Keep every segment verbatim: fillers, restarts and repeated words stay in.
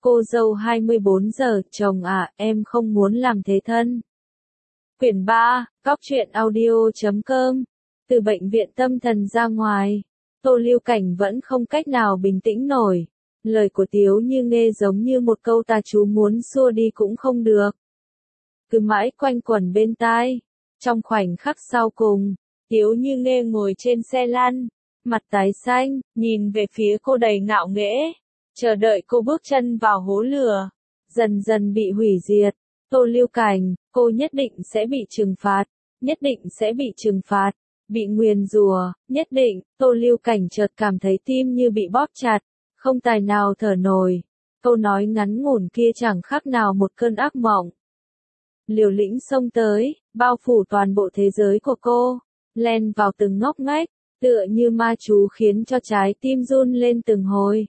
Cô dâu hai mươi bốn giờ, chồng à, em không muốn làm thế thân. Quyển ba, Cóc truyện audio chấm com. Từ bệnh viện tâm thần ra ngoài, Tô Lưu Cảnh vẫn không cách nào bình tĩnh nổi. Lời của Tiếu Như Nghê giống như một câu tà chú muốn xua đi cũng không được. Cứ mãi quanh quẩn bên tai. Trong khoảnh khắc sau cùng, Tiếu Như Nghê ngồi trên xe lăn, mặt tái xanh, nhìn về phía cô đầy ngạo nghễ, chờ đợi cô bước chân vào hố lửa, dần dần bị hủy diệt. Tô Lưu Cảnh, cô nhất định sẽ bị trừng phạt, nhất định sẽ bị trừng phạt, bị nguyền rủa, nhất định. Tô Lưu Cảnh chợt cảm thấy tim như bị bóp chặt, không tài nào thở nổi. Câu nói ngắn ngủn kia chẳng khác nào một cơn ác mộng. Liều lĩnh xông tới, bao phủ toàn bộ thế giới của cô, len vào từng ngóc ngách, tựa như ma chú khiến cho trái tim run lên từng hồi.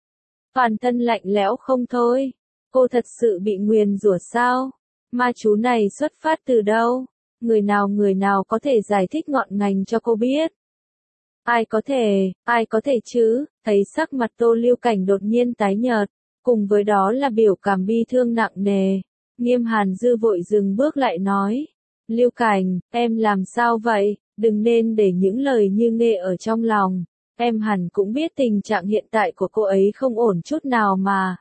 Toàn thân lạnh lẽo không thôi. Cô thật sự bị nguyền rủa sao? Ma chú này xuất phát từ đâu? Người nào người nào có thể giải thích ngọn ngành cho cô biết? Ai có thể, ai có thể chứ? Thấy sắc mặt Tô Lưu Cảnh đột nhiên tái nhợt, cùng với đó là biểu cảm bi thương nặng nề. Nghiêm Hàn Dư vội dừng bước lại nói, Lưu Cảnh, em làm sao vậy? Đừng nên để những lời Như Nghê ở trong lòng. Em hẳn cũng biết tình trạng hiện tại của cô ấy không ổn chút nào mà.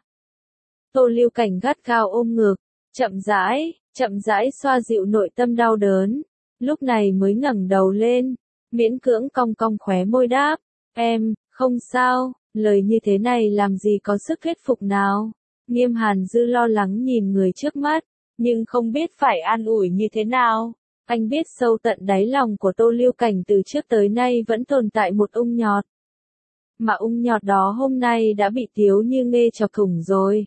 Tô Lưu Cảnh gắt gao ôm ngực, chậm rãi, chậm rãi xoa dịu nội tâm đau đớn. Lúc này mới ngẩng đầu lên, miễn cưỡng cong cong khóe môi đáp, em, không sao. Lời như thế này làm gì có sức thuyết phục nào. Nghiêm Hàn Dư lo lắng nhìn người trước mắt, nhưng không biết phải an ủi như thế nào. Anh biết sâu tận đáy lòng của Tô Lưu Cảnh từ trước tới nay vẫn tồn tại một ung nhọt. Mà ung nhọt đó hôm nay đã bị Tiếu Như Nghê chọc thủng rồi.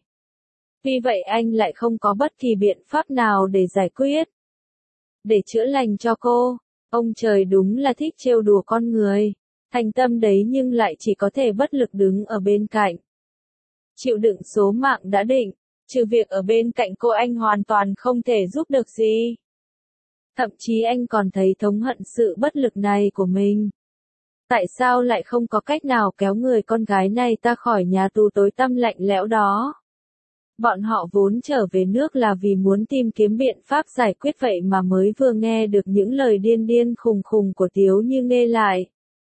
Vì vậy anh lại không có bất kỳ biện pháp nào để giải quyết, để chữa lành cho cô. Ông trời đúng là thích trêu đùa con người. Thành tâm đấy nhưng lại chỉ có thể bất lực đứng ở bên cạnh. Chịu đựng số mạng đã định, trừ việc ở bên cạnh cô anh hoàn toàn không thể giúp được gì. Thậm chí anh còn thấy thống hận sự bất lực này của mình. Tại sao lại không có cách nào kéo người con gái này ta khỏi nhà tù tối tăm lạnh lẽo đó? Bọn họ vốn trở về nước là vì muốn tìm kiếm biện pháp giải quyết, vậy mà mới vừa nghe được những lời điên điên khùng khùng của Tiếu Như Nghê lại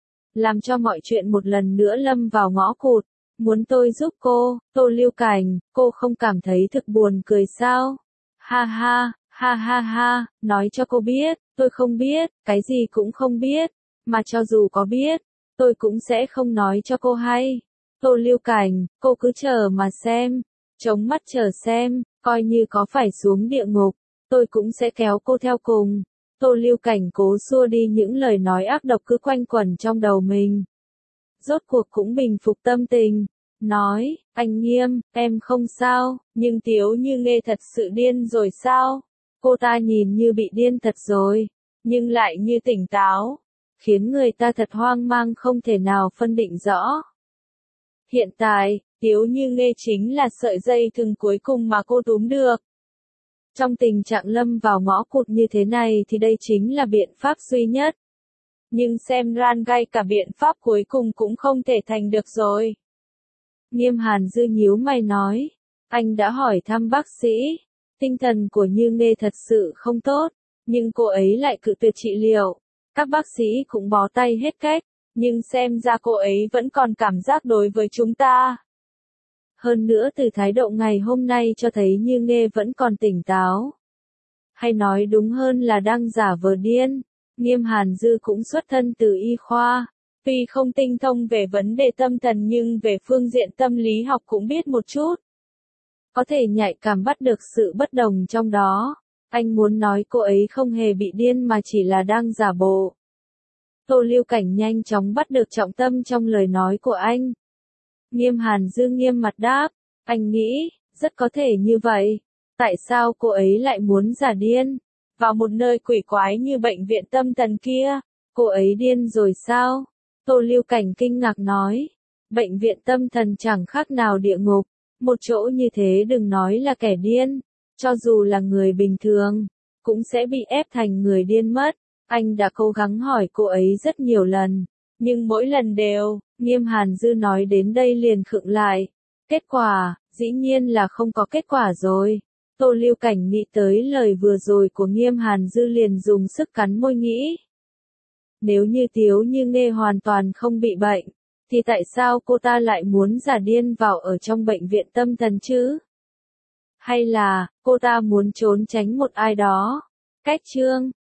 làm cho mọi chuyện một lần nữa lâm vào ngõ cụt. Muốn tôi giúp cô, Tô Lưu Cảnh, cô không cảm thấy thực buồn cười sao? Ha ha, ha ha ha, nói cho cô biết, tôi không biết, cái gì cũng không biết, mà cho dù có biết, tôi cũng sẽ không nói cho cô hay. Tô Lưu Cảnh, cô cứ chờ mà xem, chống mắt chờ xem, coi như có phải xuống địa ngục, tôi cũng sẽ kéo cô theo cùng. Tô Lưu Cảnh cố xua đi những lời nói ác độc cứ quanh quẩn trong đầu mình. Rốt cuộc cũng bình phục tâm tình, nói, anh Nghiêm, em không sao, nhưng Tiếu Như Nghê thật sự điên rồi sao? Cô ta nhìn như bị điên thật rồi, nhưng lại như tỉnh táo, khiến người ta thật hoang mang không thể nào phân định rõ. Hiện tại, Tiếu Như Nghê chính là sợi dây thừng cuối cùng mà cô túm được. Trong tình trạng lâm vào ngõ cụt như thế này thì đây chính là biện pháp duy nhất. Nhưng xem ra ngay cả biện pháp cuối cùng cũng không thể thành được rồi. Nghiêm Hàn Dư nhíu mày nói, anh đã hỏi thăm bác sĩ, tinh thần của Như Nghê thật sự không tốt, nhưng cô ấy lại cự tuyệt trị liệu. Các bác sĩ cũng bó tay hết cách, nhưng xem ra cô ấy vẫn còn cảm giác đối với chúng ta. Hơn nữa từ thái độ ngày hôm nay cho thấy Như Nghê vẫn còn tỉnh táo. Hay nói đúng hơn là đang giả vờ điên. Nghiêm Hàn Dư cũng xuất thân từ y khoa, tuy không tinh thông về vấn đề tâm thần nhưng về phương diện tâm lý học cũng biết một chút. Có thể nhạy cảm bắt được sự bất đồng trong đó. Anh muốn nói cô ấy không hề bị điên mà chỉ là đang giả bộ. Tô Lưu Cảnh nhanh chóng bắt được trọng tâm trong lời nói của anh. Nghiêm Hàn Dư nghiêm mặt đáp, anh nghĩ, rất có thể như vậy. Tại sao cô ấy lại muốn giả điên? Vào một nơi quỷ quái như bệnh viện tâm thần kia, cô ấy điên rồi sao? Tô Lưu Cảnh kinh ngạc nói, bệnh viện tâm thần chẳng khác nào địa ngục, một chỗ như thế đừng nói là kẻ điên, cho dù là người bình thường, cũng sẽ bị ép thành người điên mất. Anh đã cố gắng hỏi cô ấy rất nhiều lần, nhưng mỗi lần đều, Nghiêm Hàn Dư nói đến đây liền khựng lại. Kết quả, Dĩ nhiên là không có kết quả rồi. Tô Lưu Cảnh nghĩ tới lời vừa rồi của Nghiêm Hàn Dư liền dùng sức cắn môi nghĩ. Nếu như Tiếu Như Nghê hoàn toàn không bị bệnh, thì tại sao cô ta lại muốn giả điên vào ở trong bệnh viện tâm thần chứ? Hay là, cô ta muốn trốn tránh một ai đó? Cách chương